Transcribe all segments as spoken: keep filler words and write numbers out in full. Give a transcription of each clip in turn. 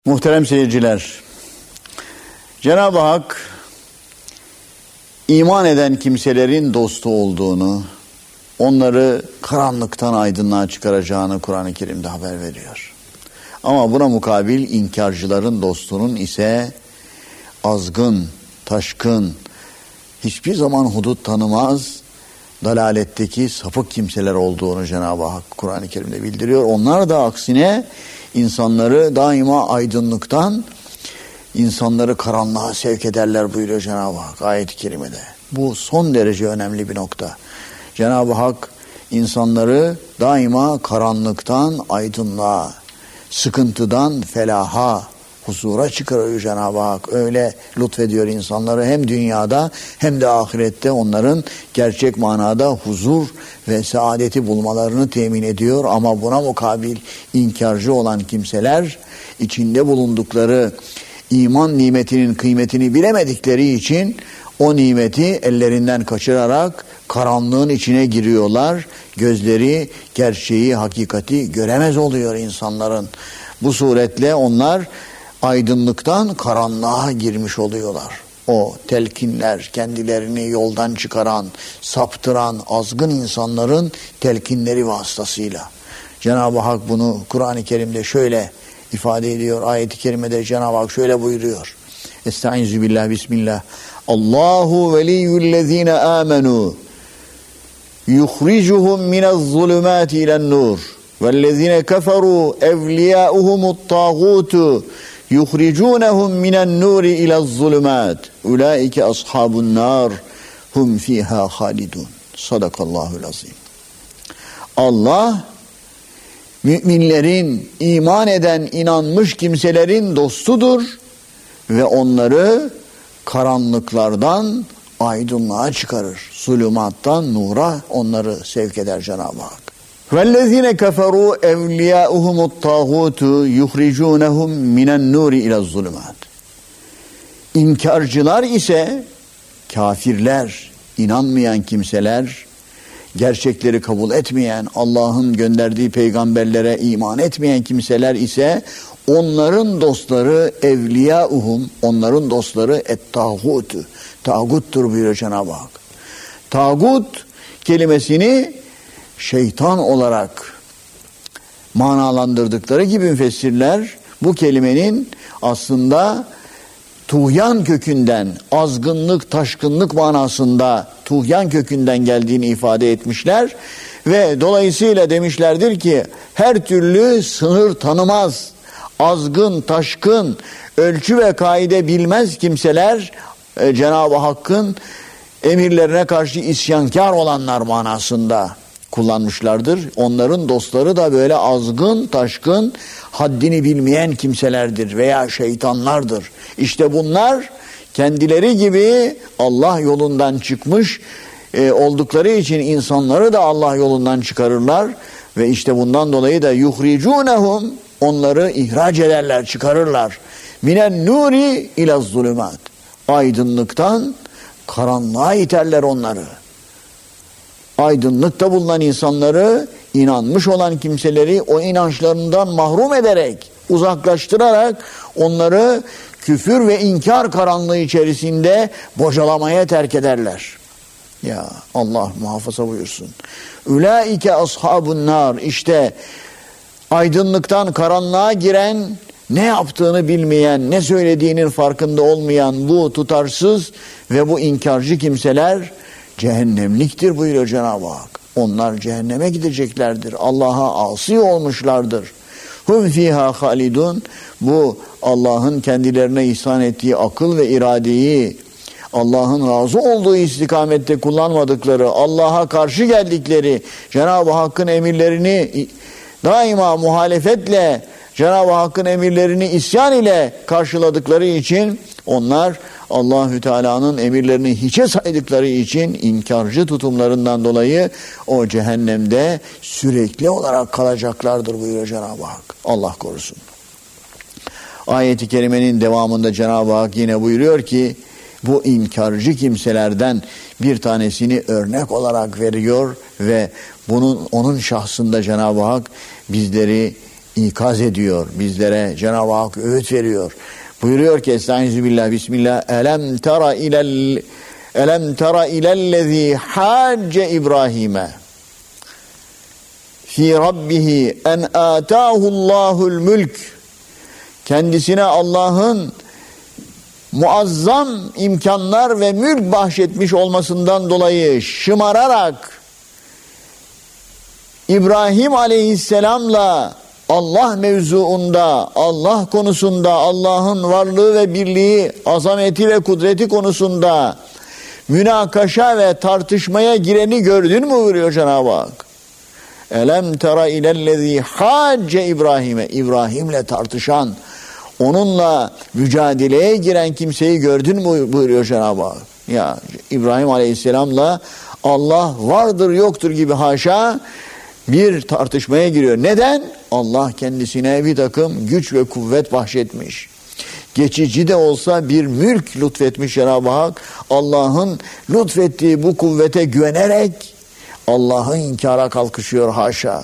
Muhterem seyirciler, Cenab-ı Hak iman eden kimselerin dostu olduğunu, onları karanlıktan aydınlığa çıkaracağını Kur'an-ı Kerim'de haber veriyor. Ama buna mukabil inkarcıların dostunun ise azgın, taşkın, hiçbir zaman hudut tanımaz, dalaletteki sapık kimseler olduğunu Cenab-ı Hak Kur'an-ı Kerim'de bildiriyor. Onlar da aksine insanları daima aydınlıktan, insanları karanlığa sevk ederler buyuruyor Cenab-ı Hak ayet-i kerimede. Bu son derece önemli bir nokta. Cenab-ı Hak insanları daima karanlıktan aydınlığa, sıkıntıdan felaha, huzura çıkarıyor Cenab-ı Hak. Öyle lütfediyor insanları, hem dünyada hem de ahirette onların gerçek manada huzur ve saadeti bulmalarını temin ediyor. Ama buna mukabil inkarcı olan kimseler içinde bulundukları iman nimetinin kıymetini bilemedikleri için o nimeti ellerinden kaçırarak karanlığın içine giriyorlar. Gözleri gerçeği, hakikati göremez oluyor insanların. Bu suretle onlar aydınlıktan karanlığa girmiş oluyorlar. O telkinler, kendilerini yoldan çıkaran, saptıran azgın insanların telkinleri vasıtasıyla. Cenab-ı Hak bunu Kur'an-ı Kerim'de şöyle ifade ediyor. Ayet-i kerimede Cenab-ı Hak şöyle buyuruyor. Estaizu billah, bismillah. Allahu veliyyüllezine amenu yukhricuhum minezzulumati ilen-nur vellezine keferu evliyauhumut-tağutu yukhrijunhum minen-nuri ile'z-zulumat ulaike ashabun nar hum fiha halidun. Sadakallahul azim. Allah müminlerin, iman eden, inanmış kimselerin dostudur ve onları karanlıklardan aydınlığa çıkarır. Zulümattan nura onları sevk eder Cenab-ı Hak. وَالَّذِينَ كَفَرُوا اَوْلِيَاؤُهُمُ الطَّاغُوتُ يُخْرِجُونَهُمْ مِنَ النُّورِ اِلَى الظُّلُمَاتِ. İnkarcılar ise kafirler, inanmayan kimseler, gerçekleri kabul etmeyen, Allah'ın gönderdiği peygamberlere iman etmeyen kimseler ise onların dostları evliyauhum, onların dostları et-tağutu, tağuttur buyuruyor Cenab-ı Hak. Tağut kelimesini şeytan olarak manalandırdıkları gibi müfessirler bu kelimenin aslında tuğyan kökünden, azgınlık, taşkınlık manasında tuğyan kökünden geldiğini ifade etmişler ve dolayısıyla demişlerdir ki her türlü sınır tanımaz, azgın, taşkın, ölçü ve kaide bilmez kimseler e, Cenab-ı Hakk'ın emirlerine karşı isyankar olanlar manasında kullanmışlardır. Onların dostları da böyle azgın, taşkın, haddini bilmeyen kimselerdir veya şeytanlardır. İşte bunlar kendileri gibi Allah yolundan çıkmış e, oldukları için insanları da Allah yolundan çıkarırlar ve işte bundan dolayı da yuhricunhum, onları ihraç ederler, çıkarırlar. Minen nuri ilaz zulumat. Aydınlıktan karanlığa iterler onları. Aydınlıkta bulunan insanları, inanmış olan kimseleri o inançlarından mahrum ederek, uzaklaştırarak onları küfür ve inkar karanlığı içerisinde bocalamaya terk ederler. Ya Allah muhafaza buyursun. Ulaike ashabun nar. İşte aydınlıktan karanlığa giren, ne yaptığını bilmeyen, ne söylediğinin farkında olmayan bu tutarsız ve bu inkarcı kimseler cehennemliktir buyuruyor Cenab-ı Hak. Onlar cehenneme gideceklerdir. Allah'a asi olmuşlardır. Hum fiha halidun. Bu Allah'ın kendilerine ihsan ettiği akıl ve iradeyi Allah'ın razı olduğu istikamette kullanmadıkları, Allah'a karşı geldikleri, Cenab-ı Hakk'ın emirlerini daima muhalefetle, Cenab-ı Hakk'ın emirlerini isyan ile karşıladıkları için onlar Allahü Teala'nın emirlerini hiçe saydıkları için inkarcı tutumlarından dolayı o cehennemde sürekli olarak kalacaklardır buyuruyor Cenab-ı Hak. Allah korusun. Ayet-i kerimenin devamında Cenab-ı Hak yine buyuruyor ki bu inkarcı kimselerden bir tanesini örnek olarak veriyor ve bunun onun şahsında Cenab-ı Hak bizleri ikaz ediyor. Bizlere Cenab-ı Hak öğüt veriyor. Buyuruyor ki Estağfirullah, Bismillah. Elem tera ilel Elem tera ilellezî hacce İbrahim'e fi rabbihi en âtâhullâhul mülk. Kendisine Allah'ın muazzam imkanlar ve mülk bahşetmiş olmasından dolayı şımararak İbrahim Aleyhisselam'la Allah mevzuunda, Allah konusunda, Allah'ın varlığı ve birliği, azameti ve kudreti konusunda münakaşa ve tartışmaya gireni gördün mü buyuruyor Cenab-ı Hak. Elem tera ilellezî hacce İbrahim'e. İbrahim'le tartışan, onunla mücadeleye giren kimseyi gördün mü buyuruyor Cenab-ı Hak. Ya İbrahim Aleyhisselam'la Allah vardır yoktur gibi haşa bir tartışmaya giriyor. Neden? Allah kendisine bir takım güç ve kuvvet bahşetmiş. Geçici de olsa bir mülk lütfetmiş Cenab-ı Hak. Allah'ın lütfettiği bu kuvvete güvenerek Allah'ı inkara kalkışıyor haşa.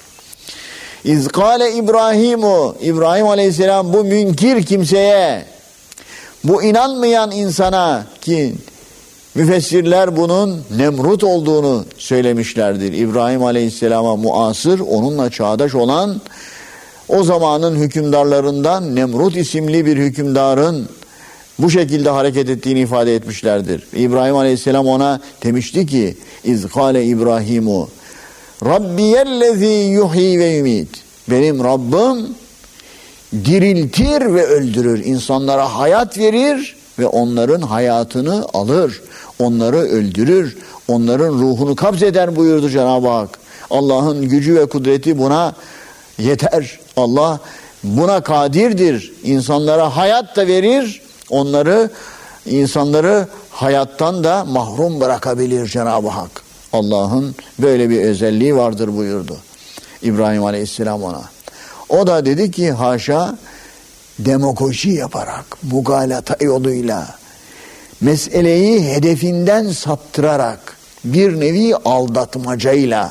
İzkale İbrahimu, İbrahim Aleyhisselam bu münkir kimseye, bu inanmayan insana, ki müfessirler bunun Nemrut olduğunu söylemişlerdir. İbrahim Aleyhisselam'a muasır, onunla çağdaş olan o zamanın hükümdarlarından Nemrut isimli bir hükümdarın bu şekilde hareket ettiğini ifade etmişlerdir. İbrahim Aleyhisselam ona demişti ki İzkale İbrahimu Rabbiyellezî yuhyi ve yumit. Benim Rabbim diriltir ve öldürür. İnsanlara hayat verir ve onların hayatını alır. Onları öldürür. Onların ruhunu kabzeder buyurdu Cenab-ı Hak. Allah'ın gücü ve kudreti buna yeter. Allah buna kadirdir. İnsanlara hayat da verir. Onları, insanları hayattan da mahrum bırakabilir Cenab-ı Hak. Allah'ın böyle bir özelliği vardır buyurdu İbrahim Aleyhisselam ona. O da dedi ki haşa, demagoji yaparak, mugalata yoluyla, meseleyi hedefinden saptırarak, bir nevi aldatmacayla,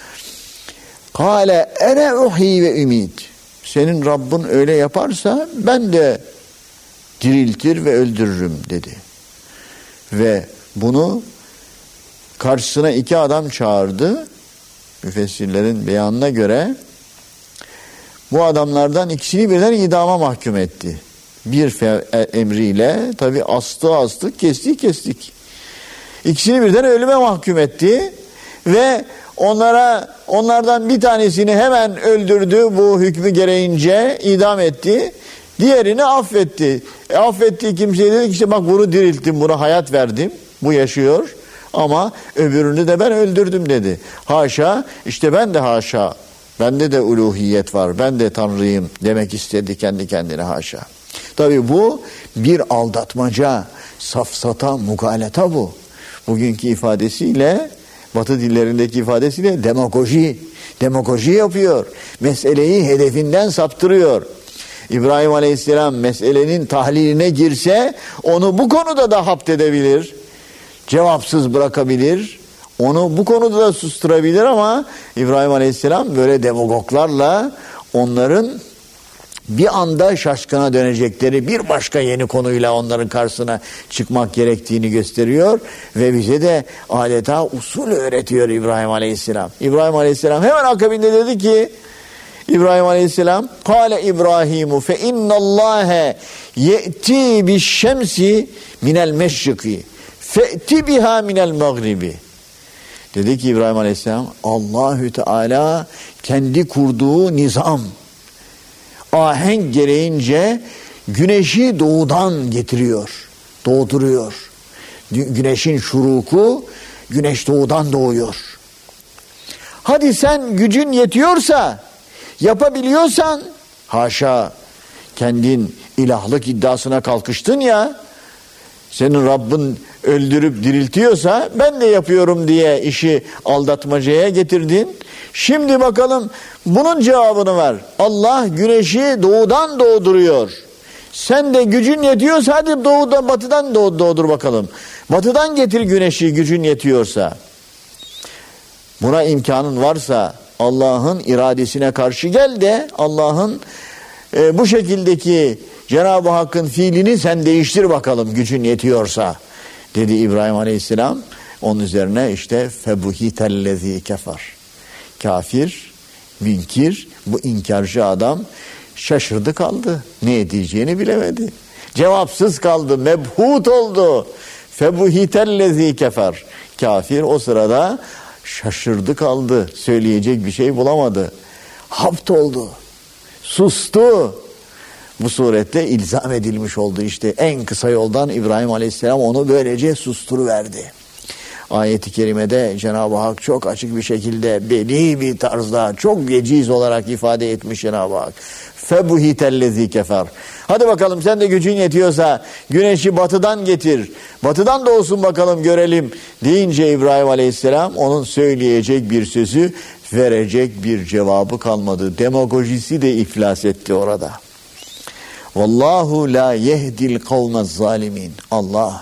kâle ene uhî ve ümit. Senin Rabbin öyle yaparsa ben de diriltir ve öldürürüm dedi. Ve bunu karşısına iki adam çağırdı. Müfessirlerin beyanına göre bu adamlardan ikisini birden idama mahkum etti. Bir emriyle, tabi astı astık, kestik kestik. İkisini birden ölüme mahkum etti ve onlara onlardan bir tanesini hemen öldürdü, bu hükmü gereğince idam etti. Diğerini affetti. E, affettiği kimseye dedi ki işte bak bunu dirilttim, buna hayat verdim. Bu yaşıyor ama öbürünü de ben öldürdüm dedi. Haşa, işte ben de haşa. Bende de uluhiyet var. Ben de Tanrıyım demek istedi kendi kendine haşa. Tabii bu bir aldatmaca, safsata, mugalata bu. Bugünkü ifadesiyle, Batı dillerindeki ifadesiyle demagoji. Demagoji yapıyor. Meseleyi hedefinden saptırıyor. İbrahim Aleyhisselam meselenin tahliline girse onu bu konuda da hapt edebilir. Cevapsız bırakabilir. Onu bu konuda da susturabilir ama İbrahim Aleyhisselam böyle demagoglarla onların bir anda şaşkına dönecekleri bir başka yeni konuyla onların karşısına çıkmak gerektiğini gösteriyor ve bize de adeta usul öğretiyor İbrahim Aleyhisselam. İbrahim Aleyhisselam hemen akabinde dedi ki İbrahim Aleyhisselam kâle İbrahimu fe innallâhe ye'ti bişşemsi minel meşriki fe'ti biha minel mağribi. Dedi ki İbrahim Aleyhisselam Allahü Teala kendi kurduğu nizam, ahenk gereğince güneşi doğudan getiriyor, doğduruyor. Güneşin şuruku, güneş doğudan doğuyor. Hadi sen gücün yetiyorsa, yapabiliyorsan, haşa kendin ilahlık iddiasına kalkıştın ya, senin Rabbin öldürüp diriltiyorsa ben de yapıyorum diye işi aldatmacaya getirdin. Şimdi bakalım bunun cevabını ver. Allah güneşi doğudan doğduruyor. Sen de gücün yetiyorsa hadi doğudan batıdan doğdur bakalım. Batıdan getir güneşi gücün yetiyorsa. Buna imkanın varsa Allah'ın iradesine karşı gel de Allah'ın e, bu şekildeki Cenab-ı Hakk'ın fiilini sen değiştir bakalım gücün yetiyorsa dedi İbrahim Aleyhisselam. Onun üzerine işte febuhitellezî kefer. Kafir, münkir, bu inkarcı adam şaşırdı kaldı. Ne diyeceğini bilemedi. Cevapsız kaldı, mebhut oldu. Febuhitellezî kefer. Kafir o sırada şaşırdı kaldı. Söyleyecek bir şey bulamadı. Hapt oldu. Sustu. Bu surette ilzam edilmiş oldu. İşte en kısa yoldan İbrahim Aleyhisselam onu böylece susturuverdi. Ayet-i kerimede Cenab-ı Hak çok açık bir şekilde beli bir tarzda çok veciz olarak ifade etmiş Cenab-ı Hak. Febuhitellezî kefer. Hadi bakalım sen de gücün yetiyorsa güneşi batıdan getir. Batıdan doğsun bakalım görelim deyince İbrahim Aleyhisselam onun söyleyecek bir sözü, verecek bir cevabı kalmadı. Demagojisi de iflas etti orada. Vallahu la yehdil kavmez zalimin. Allah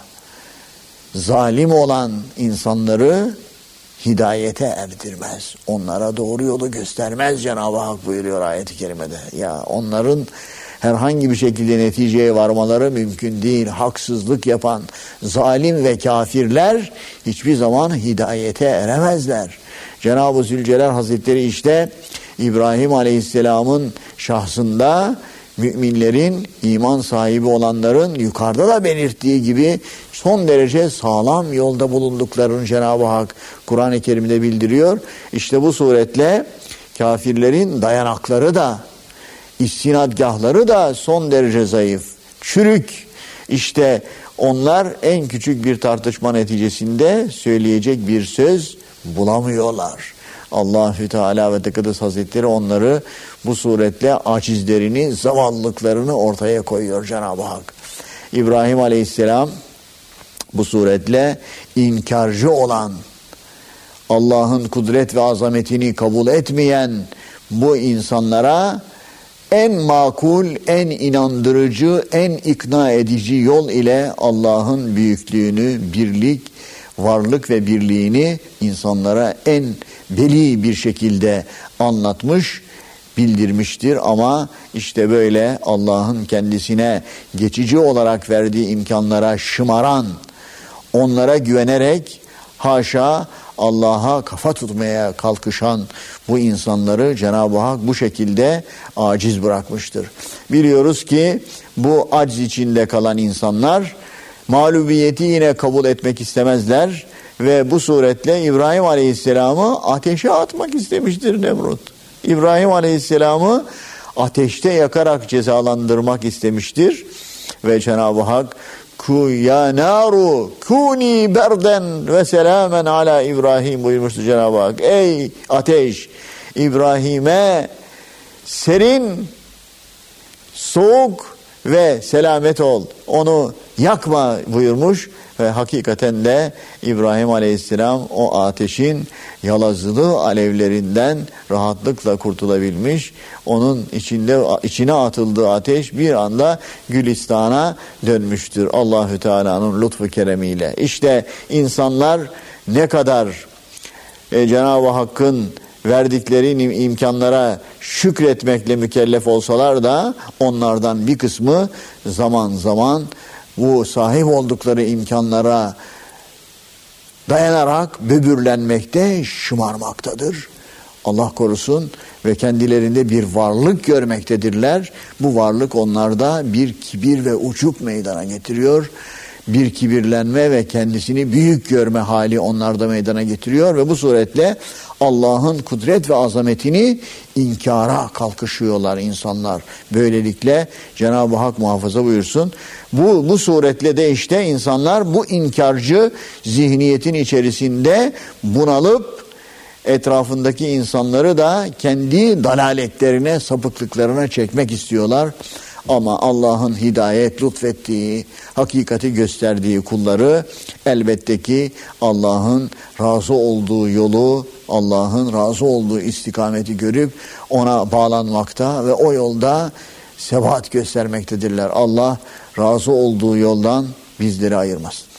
zalim olan insanları hidayete erdirmez. Onlara doğru yolu göstermez Cenab-ı Hak buyuruyor ayet-i kerimede. Ya onların herhangi bir şekilde neticeye varmaları mümkün değil. Haksızlık yapan zalim ve kafirler hiçbir zaman hidayete eremezler. Cenab-ı Zülcelal Hazretleri işte İbrahim Aleyhisselam'ın şahsında müminlerin, iman sahibi olanların yukarıda da belirttiği gibi son derece sağlam yolda bulunduklarını Cenab-ı Hak Kur'an-ı Kerim'de bildiriyor. İşte bu suretle kafirlerin dayanakları da, istinadgahları da son derece zayıf, çürük. İşte onlar en küçük bir tartışma neticesinde söyleyecek bir söz bulamıyorlar. Allahü Teala ve Tekaddes Hazretleri onları bu suretle acizlerini, zavallılıklarını ortaya koyuyor Cenab-ı Hak. İbrahim Aleyhisselam bu suretle inkarcı olan, Allah'ın kudret ve azametini kabul etmeyen bu insanlara en makul, en inandırıcı, en ikna edici yol ile Allah'ın büyüklüğünü, birlik, varlık ve birliğini insanlara en beli bir şekilde anlatmış, bildirmiştir. Ama işte böyle Allah'ın kendisine geçici olarak verdiği imkanlara şımaran, onlara güvenerek haşa Allah'a kafa tutmaya kalkışan bu insanları Cenab-ı Hak bu şekilde aciz bırakmıştır. Biliyoruz ki bu aciz içinde kalan insanlar mağlubiyeti yine kabul etmek istemezler ve bu suretle İbrahim Aleyhisselam'ı ateşe atmak istemiştir Nemrut. İbrahim Aleyhisselam'ı ateşte yakarak cezalandırmak istemiştir ve Cenab-ı Hak Ku ya naru kuni berden ve selamen ala İbrahim buyurmuştu Cenab-ı Hak. Ey ateş, İbrahim'e serin, soğuk ve selamet ol. Onu yakma buyurmuş ve hakikaten de İbrahim Aleyhisselam o ateşin yalazılı alevlerinden rahatlıkla kurtulabilmiş. Onun içinde içine atıldığı ateş bir anda Gülistan'a dönmüştür Allahü Teala'nın lütfu keremiyle. İşte insanlar ne kadar e, Cenab-ı Hakk'ın verdikleri imkanlara şükretmekle mükellef olsalar da onlardan bir kısmı zaman zaman bu sahip oldukları imkanlara dayanarak böbürlenmekte, şımarmaktadır. Allah korusun ve kendilerinde bir varlık görmektedirler. Bu varlık onlarda bir kibir ve ucup meydana getiriyor. Bir kibirlenme ve kendisini büyük görme hali onlarda meydana getiriyor ve bu suretle Allah'ın kudret ve azametini inkara kalkışıyorlar insanlar. Böylelikle Cenab-ı Hak muhafaza buyursun. Bu, bu suretle de işte insanlar bu inkarcı zihniyetin içerisinde bunalıp etrafındaki insanları da kendi dalaletlerine, sapıklıklarına çekmek istiyorlar. Ama Allah'ın hidayet lütfettiği, hakikati gösterdiği kulları elbette ki Allah'ın razı olduğu yolu, Allah'ın razı olduğu istikameti görüp ona bağlanmakta ve o yolda sebat göstermektedirler. Allah razı olduğu yoldan bizleri ayırmasın.